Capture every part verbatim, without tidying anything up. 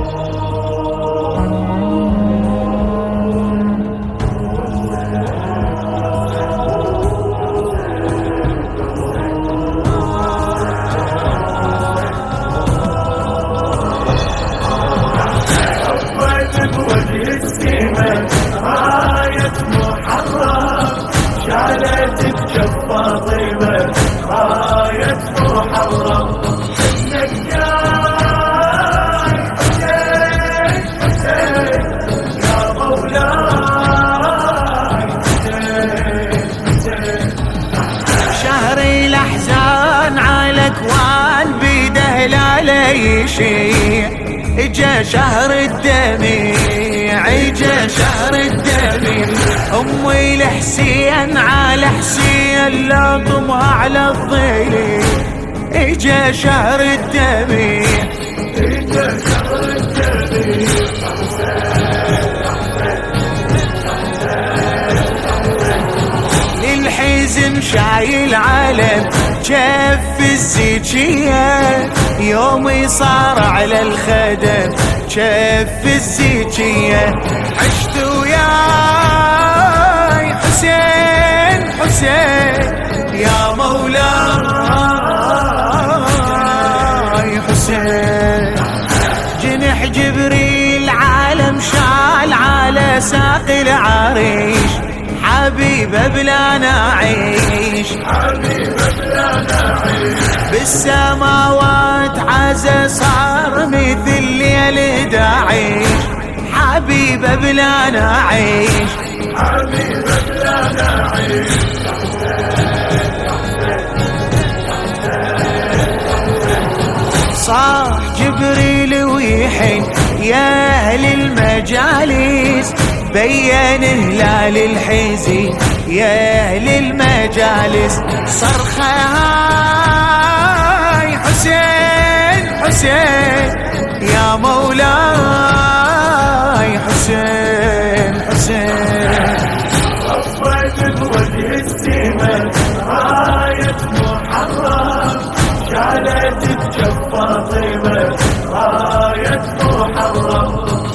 اجا شهر الدميع اجا شهر الدميع امي الحسين على حسين لاطمها على الضيل اجا شهر الدميع اجا شهر الدميع للحزن شايل علم جف الزيجية يومي صار على الخدم جف الزيجية عشت وياي حسين حسين يا مولاي حسين جنح جبريل عالم شال على ساق العريش حبيبه بلا نعيش حبيبه بلا نعيش بالسماوات عزا صار مثل ليل داعش حبيبه بلا نعيش حبيبه بلا نعيش صاح جبريل ويحن يا اهل المجالس بين هلال الحزين يا اهل المجالس صرخة هاي حسين حسين يا مولاي حسين حسين صفت بوجه السماء راية محرم شالت بجف فاطمة راية محرم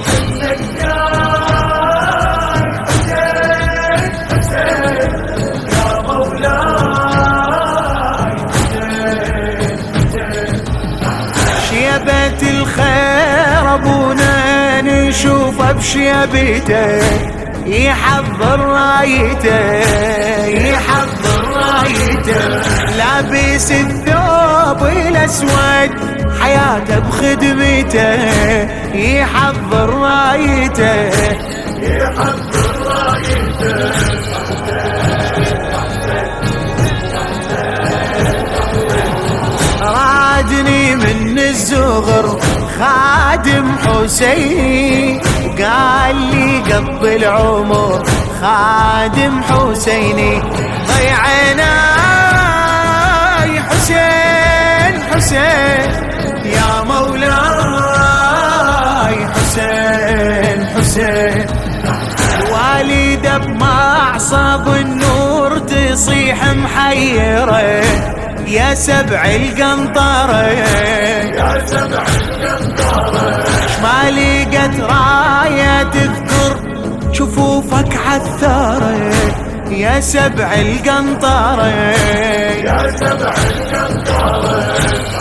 شيبة الخير ابونا نشوفه بشيبته يحضر رايته يحضر رايته لابس الثوب الاسود حياته بخدمته يحضر رايته يحضر رايته رادني من الزغر خادم حسيني قال لي قضي العمر خادم حسيني ضيعناي حسين حسين يا مولاي حسين حسين الوالدة بمعصب النور تصيح محيرة يا سبع القنطرة يا سبع القنطرة ما لقت راية تذكر شفوفك عثارة يا سبع القنطرة يا سبع القنطرة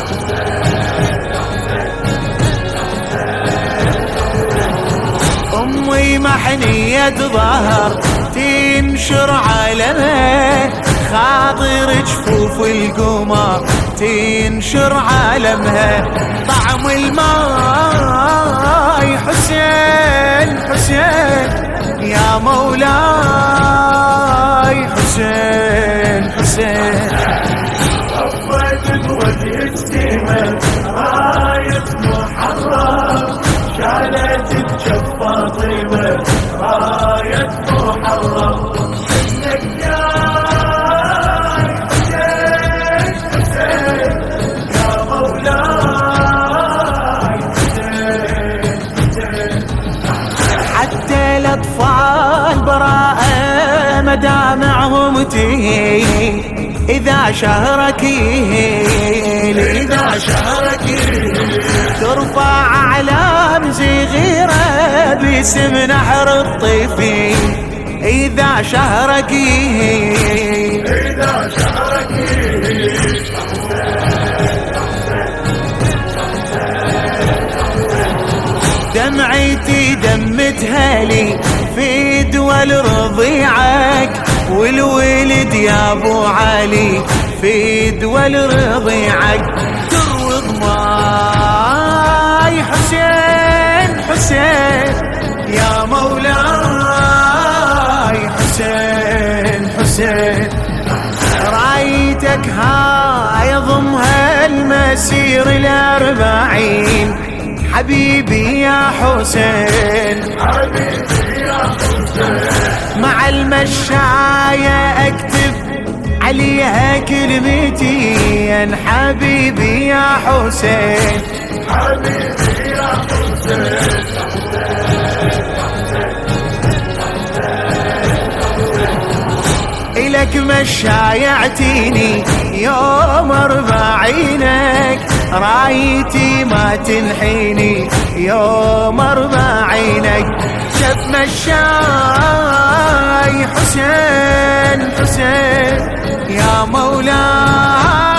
أمي محنية ظهر تنشر علمها خاطر جفوف القمر تنشر عالمها طعم الماي حسين حسين يا مولاي حسين حسين صفت بوجه السماء راية محرم شالت بجف فاطمة راية محرم مدامعهم تهيل إذا شهرك يهيل إذا شهرك يهيل ترفع أعلام زين باسم نحر الطيفين إذا شهرك إذا شهرك دمعتي دمتها لي في دول رضيعك والولد يا ابو علي في دول رضيعك تروي ضماي حسين حسين يا مولاي حسين حسين رايتك هاي ضمها المسير الأربعين حبيبي يا حسين حبيبي يا حسين مع المشاية اكتب عليها كلمتين حبيبي يا حسين حبيبي يا حسين إلك مشايعتيني يوم أربعينك رايتي ما تنحيني يوم أربعينك شب مشاي حسين حسين يا مولاي